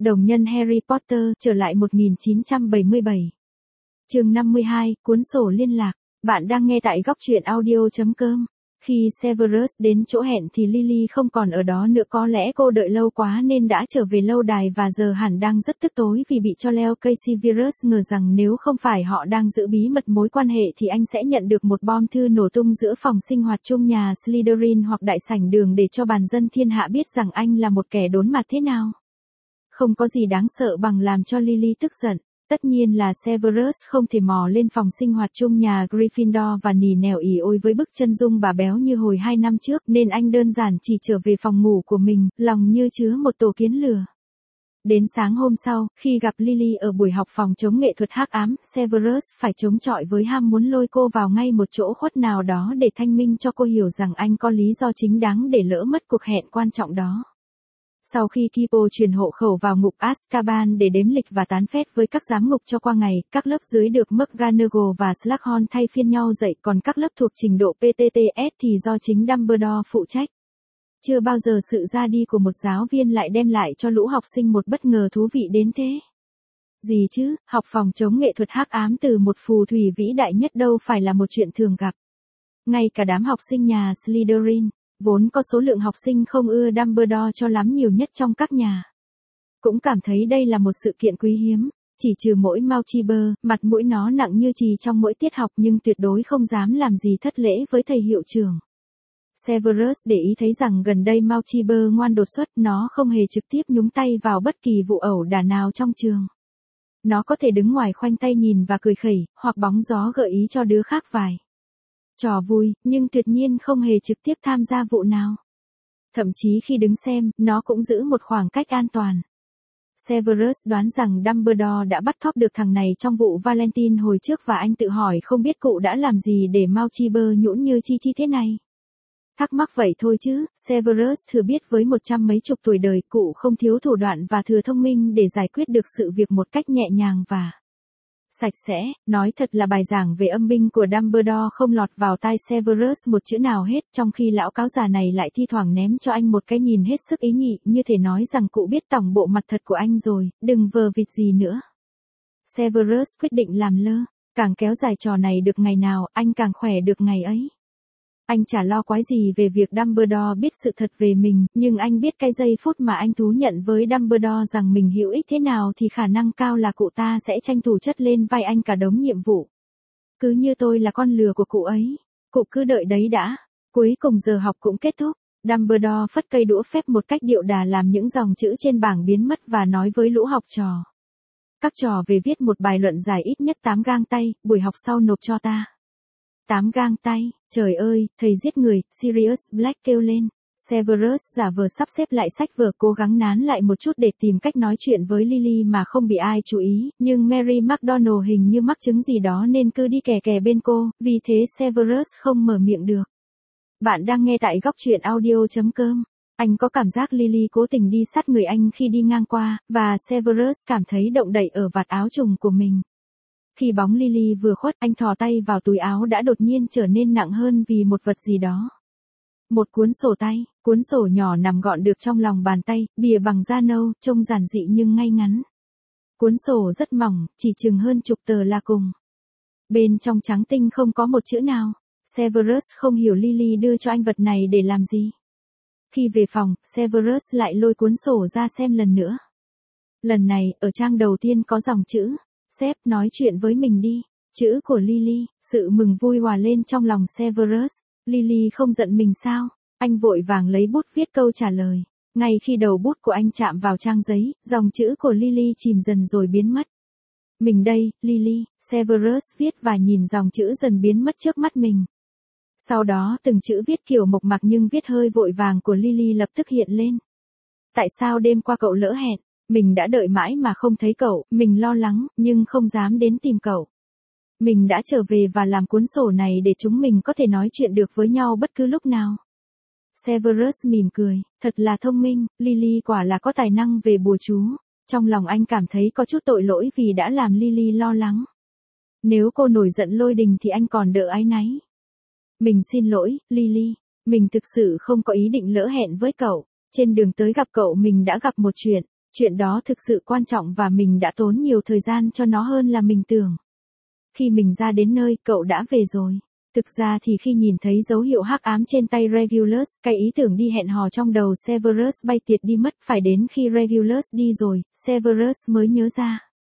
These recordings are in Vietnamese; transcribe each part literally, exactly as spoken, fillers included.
Đồng nhân Harry Potter trở lại một nghìn chín trăm bảy mươi bảy. Chương năm mươi hai, cuốn sổ liên lạc. Bạn đang nghe tại góc truyện audio chấm com. Khi Severus đến chỗ hẹn thì Lily không còn ở đó nữa, có lẽ cô đợi lâu quá nên đã trở về lâu đài và giờ hẳn đang rất tức tối vì bị cho leo cây. Severus ngờ rằng nếu không phải họ đang giữ bí mật mối quan hệ thì anh sẽ nhận được một bom thư nổ tung giữa phòng sinh hoạt chung nhà Slytherin hoặc đại sảnh đường để cho bàn dân thiên hạ biết rằng anh là một kẻ đốn mặt thế nào. Không có gì đáng sợ bằng làm cho Lily tức giận. Tất nhiên là Severus không thể mò lên phòng sinh hoạt chung nhà Gryffindor và nỉ nẻo ỉ ôi với bức chân dung bà béo như hồi hai năm trước, nên anh đơn giản chỉ trở về phòng ngủ của mình, lòng như chứa một tổ kiến lửa. Đến sáng hôm sau, khi gặp Lily ở buổi học phòng chống nghệ thuật hắc ám, Severus phải chống chọi với ham muốn lôi cô vào ngay một chỗ khuất nào đó để thanh minh cho cô hiểu rằng anh có lý do chính đáng để lỡ mất cuộc hẹn quan trọng đó. Sau khi Kipo truyền hộ khẩu vào ngục Azkaban để đếm lịch và tán phét với các giám ngục cho qua ngày, các lớp dưới được McGonagall và Slughorn thay phiên nhau dạy, còn các lớp thuộc trình độ pê tê tê ét thì do chính Dumbledore phụ trách. Chưa bao giờ sự ra đi của một giáo viên lại đem lại cho lũ học sinh một bất ngờ thú vị đến thế. Gì chứ, học phòng chống nghệ thuật hắc ám từ một phù thủy vĩ đại nhất đâu phải là một chuyện thường gặp. Ngay cả đám học sinh nhà Slytherin, vốn có số lượng học sinh không ưa Dumbledore cho lắm nhiều nhất trong các nhà, cũng cảm thấy đây là một sự kiện quý hiếm. Chỉ trừ mỗi Malchiber, mặt mũi nó nặng như chì trong mỗi tiết học nhưng tuyệt đối không dám làm gì thất lễ với thầy hiệu trưởng. Severus để ý thấy rằng gần đây Malchiber ngoan đột xuất, nó không hề trực tiếp nhúng tay vào bất kỳ vụ ẩu đả nào trong trường. Nó có thể đứng ngoài khoanh tay nhìn và cười khẩy, hoặc bóng gió gợi ý cho đứa khác vài trò vui, nhưng tuyệt nhiên không hề trực tiếp tham gia vụ nào. Thậm chí khi đứng xem, nó cũng giữ một khoảng cách an toàn. Severus đoán rằng Dumbledore đã bắt thóp được thằng này trong vụ Valentine hồi trước và anh tự hỏi không biết cụ đã làm gì để Malchiber nhũn như chi chi thế này. Thắc mắc vậy thôi chứ, Severus thừa biết với một trăm mấy chục tuổi đời, cụ không thiếu thủ đoạn và thừa thông minh để giải quyết được sự việc một cách nhẹ nhàng và sạch sẽ. Nói thật là bài giảng về âm binh của Dumbledore không lọt vào tai Severus một chữ nào hết, trong khi lão cáo già này lại thi thoảng ném cho anh một cái nhìn hết sức ý nhị, như thể nói rằng cụ biết tổng bộ mặt thật của anh rồi, đừng vờ vịt gì nữa. Severus quyết định làm lơ, càng kéo dài trò này được ngày nào, anh càng khỏe được ngày ấy. Anh chả lo quái gì về việc Dumbledore biết sự thật về mình, nhưng anh biết cái giây phút mà anh thú nhận với Dumbledore rằng mình hữu ích thế nào thì khả năng cao là cụ ta sẽ tranh thủ chất lên vai anh cả đống nhiệm vụ. Cứ như tôi là con lừa của cụ ấy. Cụ cứ đợi đấy đã. Cuối cùng giờ học cũng kết thúc. Dumbledore phất cây đũa phép một cách điệu đà làm những dòng chữ trên bảng biến mất và nói với lũ học trò. Các trò về viết một bài luận dài ít nhất tám gang tay, buổi học sau nộp cho ta. Tám gang tay, trời ơi, thầy giết người, Sirius Black kêu lên. Severus giả vờ sắp xếp lại sách vở, cố gắng nán lại một chút để tìm cách nói chuyện với Lily mà không bị ai chú ý, nhưng Mary McDonald hình như mắc chứng gì đó nên cứ đi kè kè bên cô, vì thế Severus không mở miệng được. Bạn đang nghe tại góc truyện audio chấm com. Anh có cảm giác Lily cố tình đi sát người anh khi đi ngang qua, và Severus cảm thấy động đậy ở vạt áo trùng của mình. Khi bóng Lily vừa khuất, anh thò tay vào túi áo đã đột nhiên trở nên nặng hơn vì một vật gì đó. Một cuốn sổ tay, cuốn sổ nhỏ nằm gọn được trong lòng bàn tay, bìa bằng da nâu, trông giản dị nhưng ngay ngắn. Cuốn sổ rất mỏng, chỉ chừng hơn chục tờ là cùng. Bên trong trắng tinh không có một chữ nào. Severus không hiểu Lily đưa cho anh vật này để làm gì. Khi về phòng, Severus lại lôi cuốn sổ ra xem lần nữa. Lần này, ở trang đầu tiên có dòng chữ. Sếp, nói chuyện với mình đi. Chữ của Lily, sự mừng vui hòa lên trong lòng Severus. Lily không giận mình sao? Anh vội vàng lấy bút viết câu trả lời. Ngay khi đầu bút của anh chạm vào trang giấy, dòng chữ của Lily chìm dần rồi biến mất. Mình đây, Lily, Severus viết và nhìn dòng chữ dần biến mất trước mắt mình. Sau đó từng chữ viết kiểu mộc mạc nhưng viết hơi vội vàng của Lily lập tức hiện lên. Tại sao đêm qua cậu lỡ hẹn? Mình đã đợi mãi mà không thấy cậu, mình lo lắng, nhưng không dám đến tìm cậu. Mình đã trở về và làm cuốn sổ này để chúng mình có thể nói chuyện được với nhau bất cứ lúc nào. Severus mỉm cười, thật là thông minh, Lily quả là có tài năng về bùa chú. Trong lòng anh cảm thấy có chút tội lỗi vì đã làm Lily lo lắng. Nếu cô nổi giận lôi đình thì anh còn đỡ áy náy. Mình xin lỗi, Lily, mình thực sự không có ý định lỡ hẹn với cậu. Trên đường tới gặp cậu mình đã gặp một chuyện. Chuyện đó thực sự quan trọng và mình đã tốn nhiều thời gian cho nó hơn là mình tưởng. Khi mình ra đến nơi, cậu đã về rồi. Thực ra thì khi nhìn thấy dấu hiệu hắc ám trên tay Regulus, cái ý tưởng đi hẹn hò trong đầu Severus bay tiệt đi mất, phải đến khi Regulus đi rồi, Severus mới nhớ ra.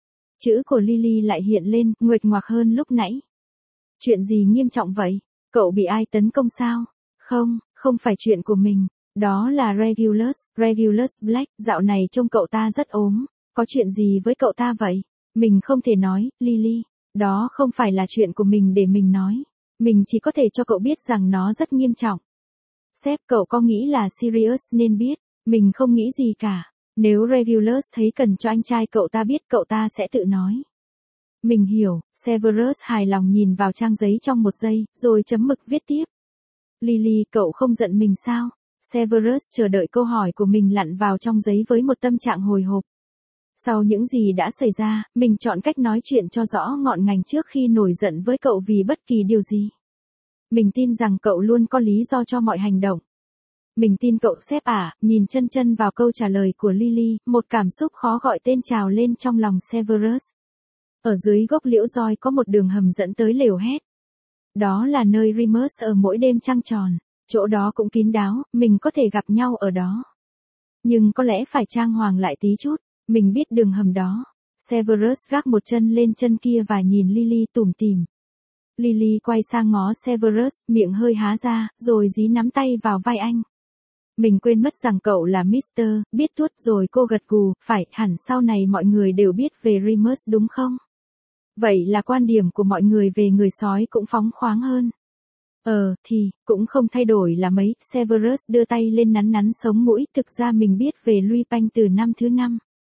Chữ của Lily lại hiện lên, nguệch ngoạc hơn lúc nãy. Chuyện gì nghiêm trọng vậy? Cậu bị ai tấn công sao? Không, không phải chuyện của mình. Đó là Regulus, Regulus Black, dạo này trông cậu ta rất ốm. Có chuyện gì với cậu ta vậy? Mình không thể nói, Lily. Đó không phải là chuyện của mình để mình nói. Mình chỉ có thể cho cậu biết rằng nó rất nghiêm trọng. Sếp, cậu có nghĩ là Sirius nên biết? Mình không nghĩ gì cả. Nếu Regulus thấy cần cho anh trai cậu ta biết, cậu ta sẽ tự nói. Mình hiểu. Severus hài lòng nhìn vào trang giấy trong một giây, rồi chấm mực viết tiếp. Lily, cậu không giận mình sao? Severus chờ đợi câu hỏi của mình lặn vào trong giấy với một tâm trạng hồi hộp. Sau những gì đã xảy ra, mình chọn cách nói chuyện cho rõ ngọn ngành trước khi nổi giận với cậu vì bất kỳ điều gì. Mình tin rằng cậu luôn có lý do cho mọi hành động. Mình tin cậu sếp à, nhìn chân chân vào câu trả lời của Lily, một cảm xúc khó gọi tên trào lên trong lòng Severus. Ở dưới gốc liễu roi có một đường hầm dẫn tới lều hét. Đó là nơi Remus ở mỗi đêm trăng tròn, chỗ đó cũng kín đáo, mình có thể gặp nhau ở đó. Nhưng có lẽ phải trang hoàng lại tí chút, mình biết đường hầm đó. Severus gác một chân lên chân kia và nhìn Lily tủm tỉm. Lily quay sang ngó Severus, miệng hơi há ra, rồi dí nắm tay vào vai anh. Mình quên mất rằng cậu là Mister, biết tuốt rồi cô gật gù, phải, hẳn sau này mọi người đều biết về Remus đúng không? Vậy là quan điểm của mọi người về người sói cũng phóng khoáng hơn. Ờ, thì, cũng không thay đổi là mấy, Severus đưa tay lên nắn nắn sống mũi, thực ra mình biết về Louis Panh từ năm thứ năm.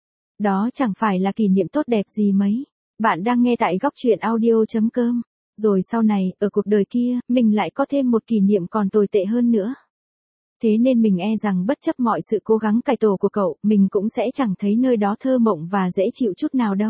Đó chẳng phải là kỷ niệm tốt đẹp gì mấy. Bạn đang nghe tại góc truyện audio chấm com. Rồi sau này, ở cuộc đời kia, mình lại có thêm một kỷ niệm còn tồi tệ hơn nữa. Thế nên mình e rằng bất chấp mọi sự cố gắng cải tổ của cậu, mình cũng sẽ chẳng thấy nơi đó thơ mộng và dễ chịu chút nào đâu.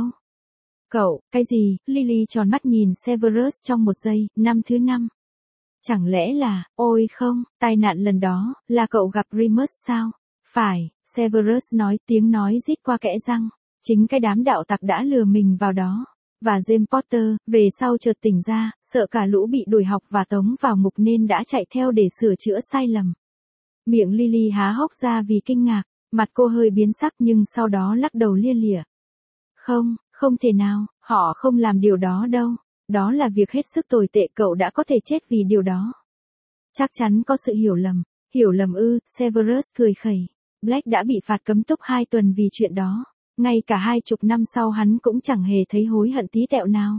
Cậu, cái gì? Lily tròn mắt nhìn Severus trong một giây, năm thứ năm. Chẳng lẽ là, ôi không, tai nạn lần đó, là cậu gặp Remus sao? Phải, Severus nói, tiếng nói rít qua kẽ răng. Chính cái đám đạo tặc đã lừa mình vào đó. Và James Potter, về sau chợt tỉnh ra, sợ cả lũ bị đuổi học và tống vào ngục nên đã chạy theo để sửa chữa sai lầm. Miệng Lily há hốc ra vì kinh ngạc, mặt cô hơi biến sắc nhưng sau đó lắc đầu lia lịa. Không, không thể nào, họ không làm điều đó đâu. Đó là việc hết sức tồi tệ, cậu đã có thể chết vì điều đó. Chắc chắn có sự hiểu lầm. Hiểu lầm ư? Severus cười khẩy. Black đã bị phạt cấm túc hai tuần vì chuyện đó. Ngay cả hai chục năm sau hắn cũng chẳng hề thấy hối hận tí tẹo nào.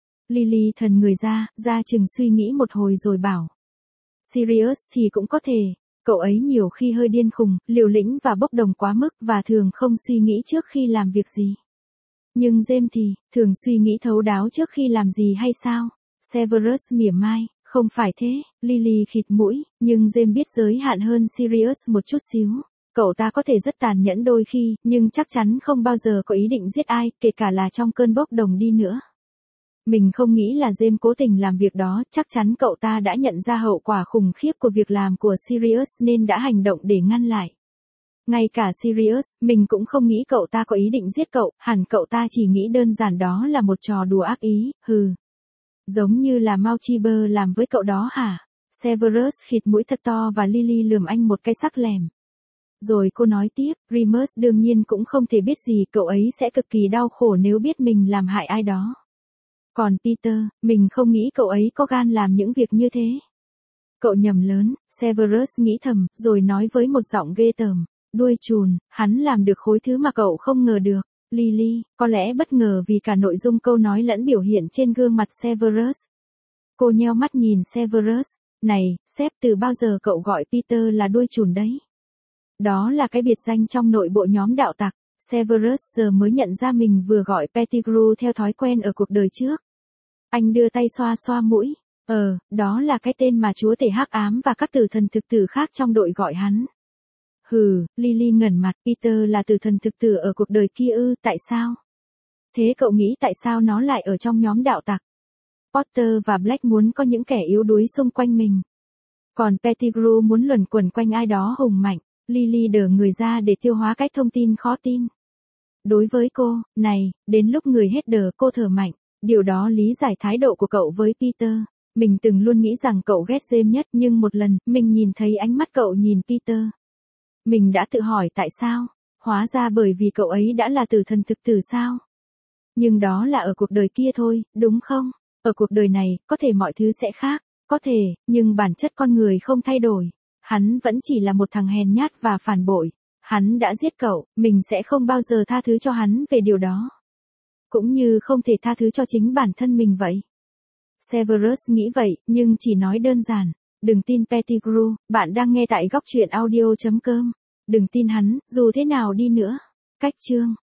Lily thần người ra, ra chừng suy nghĩ một hồi rồi bảo. Sirius thì cũng có thể. Cậu ấy nhiều khi hơi điên khùng, liều lĩnh và bốc đồng quá mức và thường không suy nghĩ trước khi làm việc gì. Nhưng James thì, thường suy nghĩ thấu đáo trước khi làm gì hay sao? Severus mỉa mai, không phải thế, Lily khịt mũi, nhưng James biết giới hạn hơn Sirius một chút xíu. Cậu ta có thể rất tàn nhẫn đôi khi, nhưng chắc chắn không bao giờ có ý định giết ai, kể cả là trong cơn bốc đồng đi nữa. Mình không nghĩ là James cố tình làm việc đó, chắc chắn cậu ta đã nhận ra hậu quả khủng khiếp của việc làm của Sirius nên đã hành động để ngăn lại. Ngay cả Sirius, mình cũng không nghĩ cậu ta có ý định giết cậu, hẳn cậu ta chỉ nghĩ đơn giản đó là một trò đùa ác ý, hừ. Giống như là Mauchiber làm với cậu đó hả? Severus khịt mũi thật to và Lily lườm anh một cái sắc lẻm. Rồi cô nói tiếp, Remus đương nhiên cũng không thể biết gì, cậu ấy sẽ cực kỳ đau khổ nếu biết mình làm hại ai đó. Còn Peter, mình không nghĩ cậu ấy có gan làm những việc như thế. Cậu nhầm lớn, Severus nghĩ thầm, rồi nói với một giọng ghê tởm. Đuôi chùn, hắn làm được khối thứ mà cậu không ngờ được. Lily, có lẽ bất ngờ vì cả nội dung câu nói lẫn biểu hiện trên gương mặt Severus. Cô nheo mắt nhìn Severus. Này, sếp, từ bao giờ cậu gọi Peter là đuôi chùn đấy? Đó là cái biệt danh trong nội bộ nhóm đạo tặc. Severus giờ mới nhận ra mình vừa gọi Pettigrew theo thói quen ở cuộc đời trước. Anh đưa tay xoa xoa mũi. Ờ, đó là cái tên mà chúa tể hắc ám và các tử thần thực tử khác trong đội gọi hắn. Hừ, Lily ngẩn mặt, Peter là tử thần thực tử ở cuộc đời kia ư, tại sao? Thế cậu nghĩ tại sao nó lại ở trong nhóm đạo tặc? Potter và Black muốn có những kẻ yếu đuối xung quanh mình. Còn Pettigrew muốn luẩn quẩn quanh ai đó hùng mạnh. Lily đờ người ra để tiêu hóa cái thông tin khó tin. Đối với cô, này, đến lúc người hết đờ cô thở mạnh, điều đó lý giải thái độ của cậu với Peter. Mình từng luôn nghĩ rằng cậu ghét James nhất nhưng một lần, mình nhìn thấy ánh mắt cậu nhìn Peter. Mình đã tự hỏi tại sao, hóa ra bởi vì cậu ấy đã là tử thần thực tử sao? Nhưng đó là ở cuộc đời kia thôi, đúng không? Ở cuộc đời này, có thể mọi thứ sẽ khác, có thể, nhưng bản chất con người không thay đổi. Hắn vẫn chỉ là một thằng hèn nhát và phản bội. Hắn đã giết cậu, mình sẽ không bao giờ tha thứ cho hắn về điều đó. Cũng như không thể tha thứ cho chính bản thân mình vậy. Severus nghĩ vậy, nhưng chỉ nói đơn giản. Đừng tin Pettigrew, bạn đang nghe tại góc truyện audio chấm com. Đừng tin hắn, dù thế nào đi nữa. Cách chương